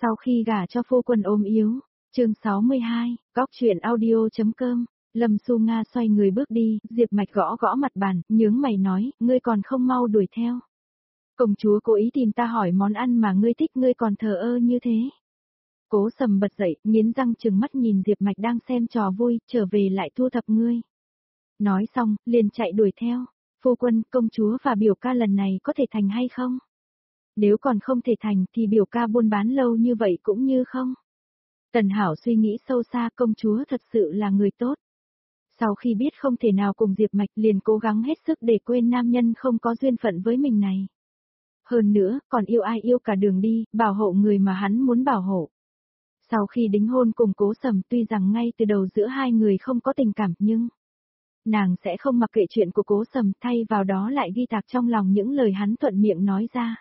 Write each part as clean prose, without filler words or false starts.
Sau khi gả cho phu quân ốm yếu, chương 62, góc truyện audio.com, Lâm Xu Nga xoay người bước đi, Diệp Mạch gõ gõ mặt bàn, nhướng mày nói, ngươi còn không mau đuổi theo. Công chúa cố ý tìm ta hỏi món ăn mà ngươi thích, ngươi còn thờ ơ như thế. Cố Sầm bật dậy, nghiến răng trừng mắt nhìn Diệp Mạch đang xem trò vui, trở về lại thu thập ngươi. Nói xong, liền chạy đuổi theo. Phu quân, công chúa và biểu ca lần này có thể thành hay không? Nếu còn không thể thành thì biểu ca buôn bán lâu như vậy cũng như không. Tần Hảo suy nghĩ sâu xa, công chúa thật sự là người tốt. Sau khi biết không thể nào cùng Diệp Mạch liền cố gắng hết sức để quên nam nhân không có duyên phận với mình này. Hơn nữa, còn yêu ai yêu cả đường đi, bảo hộ người mà hắn muốn bảo hộ. Sau khi đính hôn cùng Cố Sầm, tuy rằng ngay từ đầu giữa hai người không có tình cảm nhưng nàng sẽ không mặc kệ chuyện của Cố Sầm, thay vào đó lại ghi tạc trong lòng những lời hắn thuận miệng nói ra.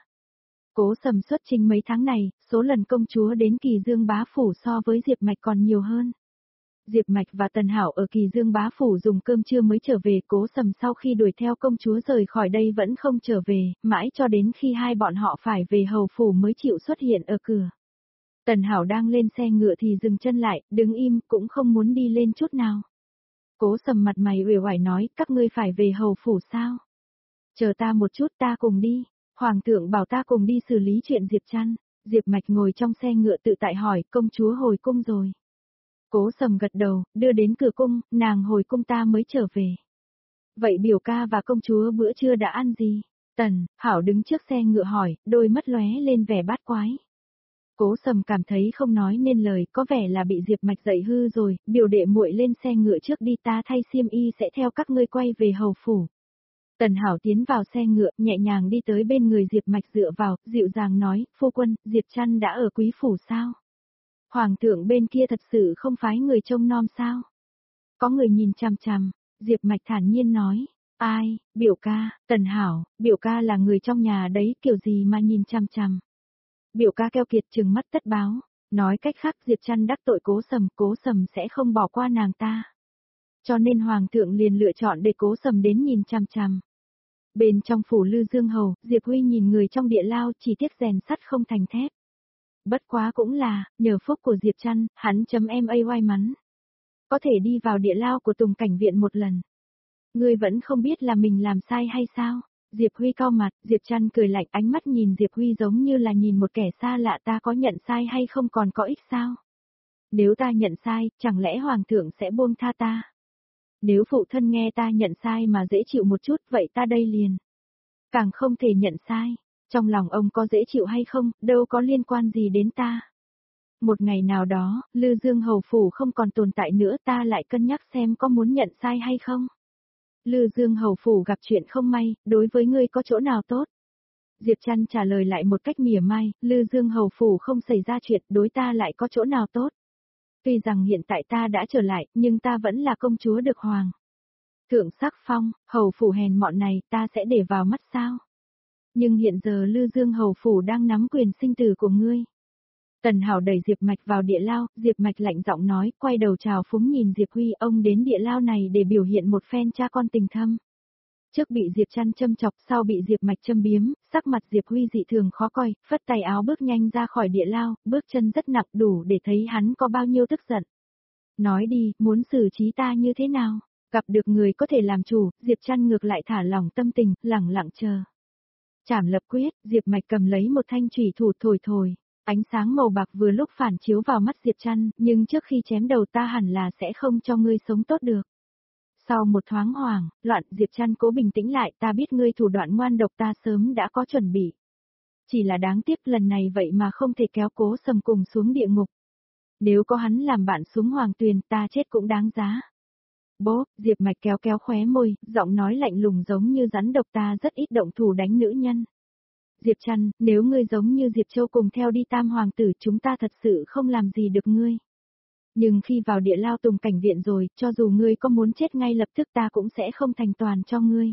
Cố Sầm xuất chinh mấy tháng này, số lần công chúa đến Kỳ Dương Bá Phủ so với Diệp Mạch còn nhiều hơn. Diệp Mạch và Tần Hảo ở Kỳ Dương Bá Phủ dùng cơm trưa mới trở về, Cố Sầm sau khi đuổi theo công chúa rời khỏi đây vẫn không trở về, mãi cho đến khi hai bọn họ phải về hầu phủ mới chịu xuất hiện ở cửa. Tần Hảo đang lên xe ngựa thì dừng chân lại, đứng im, cũng không muốn đi lên chút nào. Cố Sầm mặt mày uể oải nói, các ngươi phải về hầu phủ sao? Chờ ta một chút, ta cùng đi. Hoàng thượng bảo ta cùng đi xử lý chuyện Diệp Trăn. Diệp Mạch ngồi trong xe ngựa tự tại hỏi, công chúa hồi cung rồi. Cố Sầm gật đầu, đưa đến cửa cung, nàng hồi cung ta mới trở về. Vậy biểu ca và công chúa bữa trưa đã ăn gì? Tần Hảo đứng trước xe ngựa hỏi, đôi mắt lóe lên vẻ bát quái. Cố Sầm cảm thấy không nói nên lời, có vẻ là bị Diệp Mạch dạy hư rồi, biểu đệ muội lên xe ngựa trước đi, ta thay xiêm y sẽ theo các ngươi quay về hầu phủ. Tần Hảo tiến vào xe ngựa, nhẹ nhàng đi tới bên người Diệp Mạch dựa vào, dịu dàng nói, phu quân, Diệp Trăn đã ở quý phủ sao? Hoàng thượng bên kia thật sự không phái người trông nom sao? Có người nhìn chằm chằm, Diệp Mạch thản nhiên nói, ai, biểu ca, Tần Hảo, biểu ca là người trong nhà đấy, kiểu gì mà nhìn chằm chằm. Biểu ca keo kiệt trừng mắt tất báo, nói cách khác Diệp Trăn đắc tội Cố Sầm sẽ không bỏ qua nàng ta. Cho nên Hoàng thượng liền lựa chọn để Cố Sầm đến nhìn chằm chằm. Bên trong phủ Lư Dương Hầu, Diệp Huy nhìn người trong địa lao, chỉ tiếc rèn sắt không thành thép. Bất quá cũng là, nhờ phúc của Diệp Trăn, hắn may mắn. Có thể đi vào địa lao của Tùng Cảnh Viện một lần. Ngươi vẫn không biết là mình làm sai hay sao? Diệp Huy cau mặt, Diệp Trăn cười lạnh, ánh mắt nhìn Diệp Huy giống như là nhìn một kẻ xa lạ, ta có nhận sai hay không còn có ích sao? Nếu ta nhận sai, chẳng lẽ Hoàng thượng sẽ buông tha ta? Nếu phụ thân nghe ta nhận sai mà dễ chịu một chút, vậy ta đây liền. Càng không thể nhận sai, trong lòng ông có dễ chịu hay không, đâu có liên quan gì đến ta. Một ngày nào đó, Lư Dương Hầu Phủ không còn tồn tại nữa, ta lại cân nhắc xem có muốn nhận sai hay không. Lư Dương Hầu Phủ gặp chuyện không may, đối với ngươi có chỗ nào tốt? Diệp Trăn trả lời lại một cách mỉa mai, Lư Dương Hầu Phủ không xảy ra chuyện, đối ta lại có chỗ nào tốt? Tuy rằng hiện tại ta đã trở lại, nhưng ta vẫn là công chúa được hoàng thượng sắc phong, hầu phủ hèn mọn này ta sẽ để vào mắt sao? Nhưng hiện giờ Lư Dương hầu phủ đang nắm quyền sinh tử của ngươi. Tần Hảo đẩy Diệp Mạch vào địa lao, Diệp Mạch lạnh giọng nói, quay đầu chào phúng nhìn Diệp Huy, ông đến địa lao này để biểu hiện một phen cha con tình thâm. Trước bị Diệp Trăn châm chọc, sau bị Diệp Mạch châm biếm, sắc mặt Diệp Huy dị thường khó coi, phất tay áo bước nhanh ra khỏi địa lao, bước chân rất nặng đủ để thấy hắn có bao nhiêu tức giận. Nói đi, muốn xử trí ta như thế nào? Gặp được người có thể làm chủ, Diệp Trăn ngược lại thả lỏng tâm tình, lẳng lặng chờ. Trảm lập quyết, Diệp Mạch cầm lấy một thanh chủy thủ thổi, ánh sáng màu bạc vừa lúc phản chiếu vào mắt Diệp Trăn, nhưng trước khi chém đầu ta hẳn là sẽ không cho ngươi sống tốt được. Sau một thoáng hoảng, loạn, Diệp Trăn cố bình tĩnh lại, ta biết ngươi thủ đoạn ngoan độc, ta sớm đã có chuẩn bị. Chỉ là đáng tiếc lần này vậy mà không thể kéo Cố Sầm cùng xuống địa ngục. Nếu có hắn làm bạn xuống hoàng tuyền, ta chết cũng đáng giá. Bố, Diệp Mạch kéo khóe môi, giọng nói lạnh lùng giống như rắn độc, ta rất ít động thủ đánh nữ nhân. Diệp Trăn, nếu ngươi giống như Diệp Châu cùng theo đi tam hoàng tử, chúng ta thật sự không làm gì được ngươi. Nhưng khi vào địa lao Tùng Cảnh Viện rồi, cho dù ngươi có muốn chết ngay lập tức ta cũng sẽ không thành toàn cho ngươi.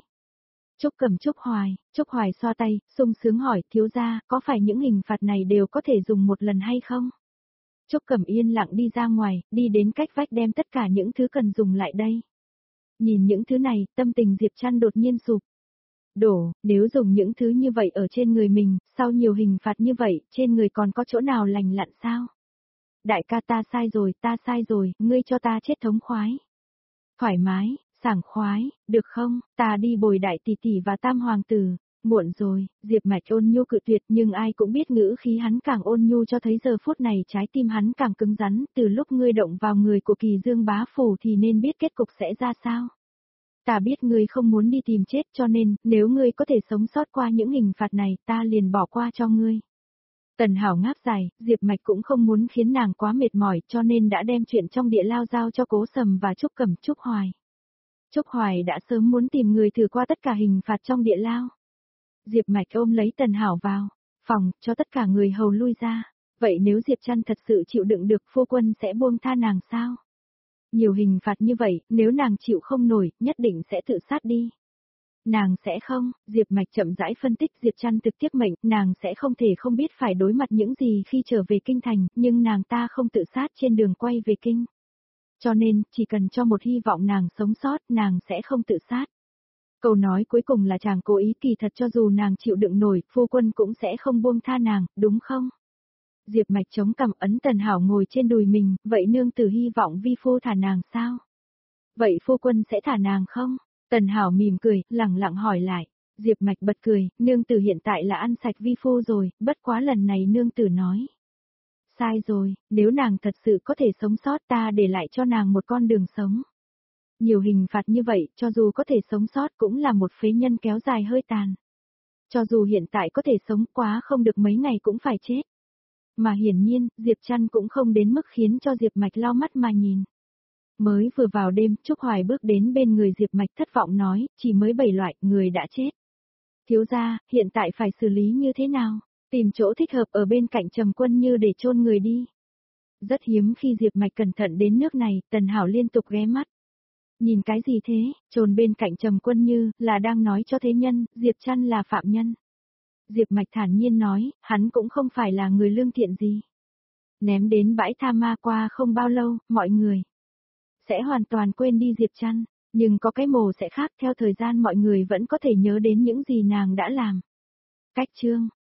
Trúc Hoài xoa tay, sung sướng hỏi, thiếu gia, có phải những hình phạt này đều có thể dùng một lần hay không? Trúc Cẩm yên lặng đi ra ngoài, đi đến cách vách đem tất cả những thứ cần dùng lại đây. Nhìn những thứ này, tâm tình Diệp Trăn đột nhiên sụp. Nếu dùng những thứ như vậy ở trên người mình, sau nhiều hình phạt như vậy, trên người còn có chỗ nào lành lặn sao? Đại ca ta sai rồi, ngươi cho ta chết thống khoái. Thoải mái, sảng khoái, được không, ta đi bồi đại tỷ tỷ và tam hoàng tử. Muộn rồi, Diệp Mạch ôn nhu cự tuyệt, nhưng ai cũng biết ngữ khí hắn càng ôn nhu cho thấy giờ phút này trái tim hắn càng cứng rắn, từ lúc ngươi động vào người của Kỳ Dương bá phủ thì nên biết kết cục sẽ ra sao. Ta biết ngươi không muốn đi tìm chết cho nên, nếu ngươi có thể sống sót qua những hình phạt này, ta liền bỏ qua cho ngươi. Tần Hảo ngáp dài, Diệp Mạch cũng không muốn khiến nàng quá mệt mỏi cho nên đã đem chuyện trong địa lao giao cho Cố Sầm và Trúc Cẩm Trúc Hoài. Trúc Hoài đã sớm muốn tìm người thử qua tất cả hình phạt trong địa lao. Diệp Mạch ôm lấy Tần Hảo vào phòng, cho tất cả người hầu lui ra. Vậy nếu Diệp Trăn thật sự chịu đựng được, phu quân sẽ buông tha nàng sao? Nhiều hình phạt như vậy, nếu nàng chịu không nổi, nhất định sẽ tự sát đi. Nàng sẽ không, Diệp Mạch chậm rãi phân tích, Diệp Trăn thực tiếp mệnh, nàng sẽ không thể không biết phải đối mặt những gì khi trở về kinh thành, nhưng nàng ta không tự sát trên đường quay về kinh. Cho nên, chỉ cần cho một hy vọng nàng sống sót, nàng sẽ không tự sát. Câu nói cuối cùng là chàng cố ý, kỳ thật cho dù nàng chịu đựng nổi, phu quân cũng sẽ không buông tha nàng, đúng không? Diệp Mạch chống cằm, ấn Tần Hảo ngồi trên đùi mình, vậy nương tử hy vọng vi phu thả nàng sao? Vậy phu quân sẽ thả nàng không? Tần Hảo mỉm cười, lẳng lặng hỏi lại. Diệp Mạch bật cười, nương tử hiện tại là ăn sạch vi phu rồi, bất quá lần này nương tử nói. Sai rồi, nếu nàng thật sự có thể sống sót, ta để lại cho nàng một con đường sống. Nhiều hình phạt như vậy, cho dù có thể sống sót cũng là một phế nhân kéo dài hơi tàn. Cho dù hiện tại có thể sống quá không được mấy ngày cũng phải chết. Mà hiển nhiên, Diệp Trăn cũng không đến mức khiến cho Diệp Mạch lau mắt mà nhìn. Mới vừa vào đêm, Trúc Hoài bước đến bên người Diệp Mạch thất vọng nói, chỉ mới 7 loại, người đã chết. Thiếu gia, hiện tại phải xử lý như thế nào? Tìm chỗ thích hợp ở bên cạnh Trầm Quân Như để chôn người đi. Rất hiếm khi Diệp Mạch cẩn thận đến nước này, Tần Hảo liên tục ghé mắt. Nhìn cái gì thế, chôn bên cạnh Trầm Quân Như, là đang nói cho thế nhân, Diệp Trăn là phạm nhân. Diệp Mạch thản nhiên nói, hắn cũng không phải là người lương thiện gì. Ném đến bãi tha ma qua không bao lâu, mọi người sẽ hoàn toàn quên đi Diệp Trăn, nhưng có cái mồ sẽ khác, theo thời gian mọi người vẫn có thể nhớ đến những gì nàng đã làm. Cách chương